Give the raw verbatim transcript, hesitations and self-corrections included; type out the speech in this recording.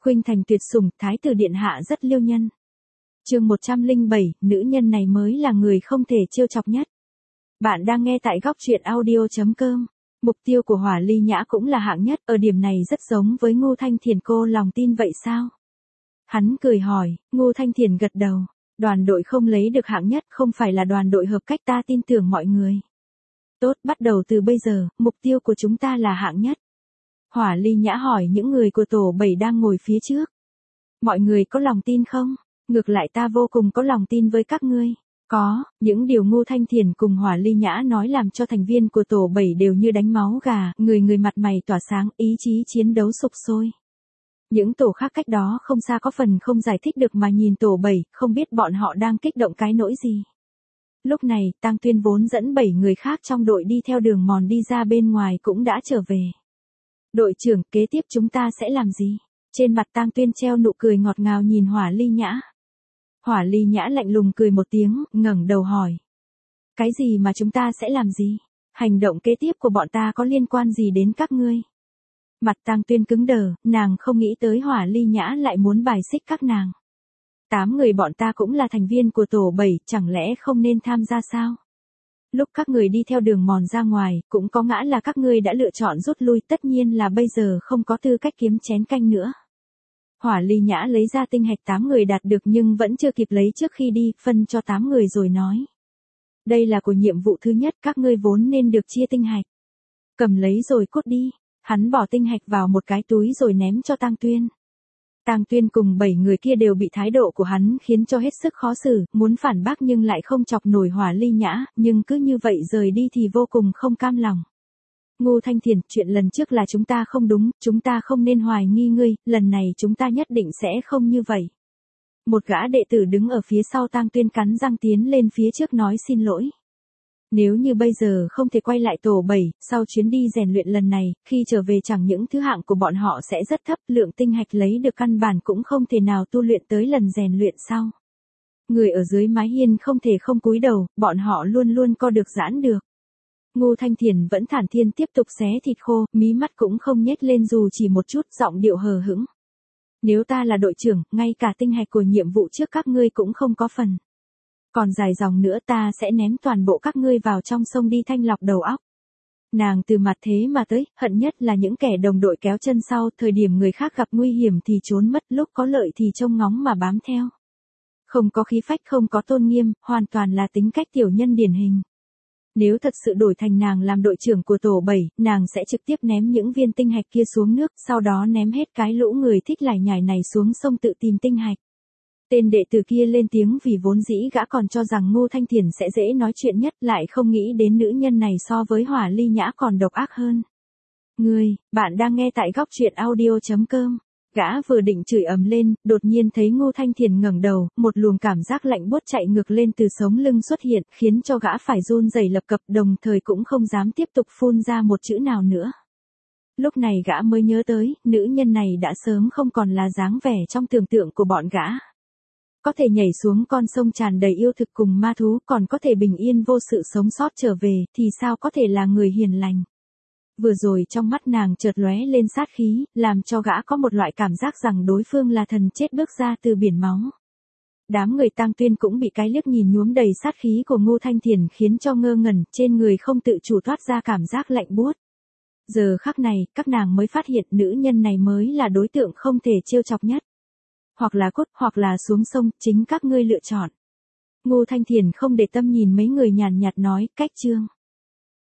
Khuynh thành tuyệt sủng, thái tử điện hạ rất liêu nhân. Chương một trăm lẻ bảy, nữ nhân này mới là người không thể trêu chọc nhất. Bạn đang nghe tại góc truyện audio chấm com. Mục tiêu của Hỏa Ly Nhã cũng là hạng nhất, ở điểm này rất giống với Ngô Thanh Thiền, cô lòng tin vậy sao? Hắn cười hỏi, Ngô Thanh Thiền gật đầu, đoàn đội không lấy được hạng nhất không phải là đoàn đội hợp cách, ta tin tưởng mọi người. Tốt, bắt đầu từ bây giờ, mục tiêu của chúng ta là hạng nhất. Hỏa Ly Nhã hỏi những người của tổ bảy đang ngồi phía trước. Mọi người có lòng tin không? Ngược lại ta vô cùng có lòng tin với các ngươi. Có, những điều Ngô Thanh Thiền cùng Hỏa Ly Nhã nói làm cho thành viên của tổ bảy đều như đánh máu gà, người người mặt mày tỏa sáng, ý chí chiến đấu sục sôi. Những tổ khác cách đó không xa có phần không giải thích được mà nhìn tổ bảy, không biết bọn họ đang kích động cái nỗi gì. Lúc này, Tang Tuyên vốn dẫn bảy người khác trong đội đi theo đường mòn đi ra bên ngoài cũng đã trở về. Đội trưởng, kế tiếp chúng ta sẽ làm gì? Trên mặt Tang Tuyên treo nụ cười ngọt ngào nhìn Hỏa Ly Nhã. Hỏa Ly Nhã lạnh lùng cười một tiếng, ngẩng đầu hỏi. Cái gì mà chúng ta sẽ làm gì? Hành động kế tiếp của bọn ta có liên quan gì đến các ngươi? Mặt Tang Tuyên cứng đờ, nàng không nghĩ tới Hỏa Ly Nhã lại muốn bài xích các nàng. Tám người bọn ta cũng là thành viên của tổ bảy, chẳng lẽ không nên tham gia sao? Lúc các người đi theo đường mòn ra ngoài, cũng có ngã là các ngươi đã lựa chọn rút lui, tất nhiên là bây giờ không có tư cách kiếm chén canh nữa. Hỏa Ly Nhã lấy ra tinh hạch tám người đạt được nhưng vẫn chưa kịp lấy trước khi đi, phân cho tám người rồi nói. Đây là của nhiệm vụ thứ nhất, các ngươi vốn nên được chia tinh hạch. Cầm lấy rồi cút đi. Hắn bỏ tinh hạch vào một cái túi rồi ném cho Tang Tuyên. Tang Tuyên cùng bảy người kia đều bị thái độ của hắn khiến cho hết sức khó xử, muốn phản bác nhưng lại không chọc nổi Hỏa Ly Nhã, nhưng cứ như vậy rời đi thì vô cùng không cam lòng. Ngô Thanh Thiền, chuyện lần trước là chúng ta không đúng, chúng ta không nên hoài nghi ngươi, lần này chúng ta nhất định sẽ không như vậy. Một gã đệ tử đứng ở phía sau Tang Tuyên cắn răng tiến lên phía trước nói xin lỗi. Nếu như bây giờ không thể quay lại tổ bảy, sau chuyến đi rèn luyện lần này, khi trở về chẳng những thứ hạng của bọn họ sẽ rất thấp, lượng tinh hạch lấy được căn bản cũng không thể nào tu luyện tới lần rèn luyện sau. Người ở dưới mái hiên không thể không cúi đầu, bọn họ luôn luôn co được giãn được. Ngô Thanh Thiền vẫn thản thiên tiếp tục xé thịt khô, mí mắt cũng không nhếch lên dù chỉ một chút, giọng điệu hờ hững. Nếu ta là đội trưởng, ngay cả tinh hạch của nhiệm vụ trước các ngươi cũng không có phần. Còn dài dòng nữa ta sẽ ném toàn bộ các ngươi vào trong sông đi thanh lọc đầu óc. Nàng từ mặt thế mà tới, hận nhất là những kẻ đồng đội kéo chân sau, thời điểm người khác gặp nguy hiểm thì trốn mất, lúc có lợi thì trông ngóng mà bám theo. Không có khí phách, không có tôn nghiêm, hoàn toàn là tính cách tiểu nhân điển hình. Nếu thật sự đổi thành nàng làm đội trưởng của tổ bảy, nàng sẽ trực tiếp ném những viên tinh hạch kia xuống nước, sau đó ném hết cái lũ người thích lải nhải này xuống sông tự tìm tinh hạch. Tên đệ tử kia lên tiếng vì vốn dĩ gã còn cho rằng Ngô Thanh Thiền sẽ dễ nói chuyện nhất, lại không nghĩ đến nữ nhân này so với Hỏa Ly Nhã còn độc ác hơn. Ngươi, bạn đang nghe tại góc truyện audio chấm com. Gã vừa định chửi ầm lên, đột nhiên thấy Ngô Thanh Thiền ngẩng đầu, một luồng cảm giác lạnh buốt chạy ngược lên từ sống lưng xuất hiện, khiến cho gã phải run rẩy lập cập, đồng thời cũng không dám tiếp tục phun ra một chữ nào nữa. Lúc này gã mới nhớ tới, nữ nhân này đã sớm không còn là dáng vẻ trong tưởng tượng của bọn gã. Có thể nhảy xuống con sông tràn đầy yêu thực cùng ma thú, còn có thể bình yên vô sự sống sót trở về, thì sao có thể là người hiền lành. Vừa rồi trong mắt nàng chợt lóe lên sát khí, làm cho gã có một loại cảm giác rằng đối phương là thần chết bước ra từ biển máu. Đám người Tang Tuyên cũng bị cái liếc nhìn nhuốm đầy sát khí của Ngô Thanh Thiền khiến cho ngơ ngẩn, trên người không tự chủ thoát ra cảm giác lạnh buốt. Giờ khắc này, các nàng mới phát hiện nữ nhân này mới là đối tượng không thể trêu chọc nhất. Hoặc là cốt, hoặc là xuống sông, chính các ngươi lựa chọn. Ngô Thanh Thiền không để tâm nhìn mấy người nhàn nhạt nói, cách chương.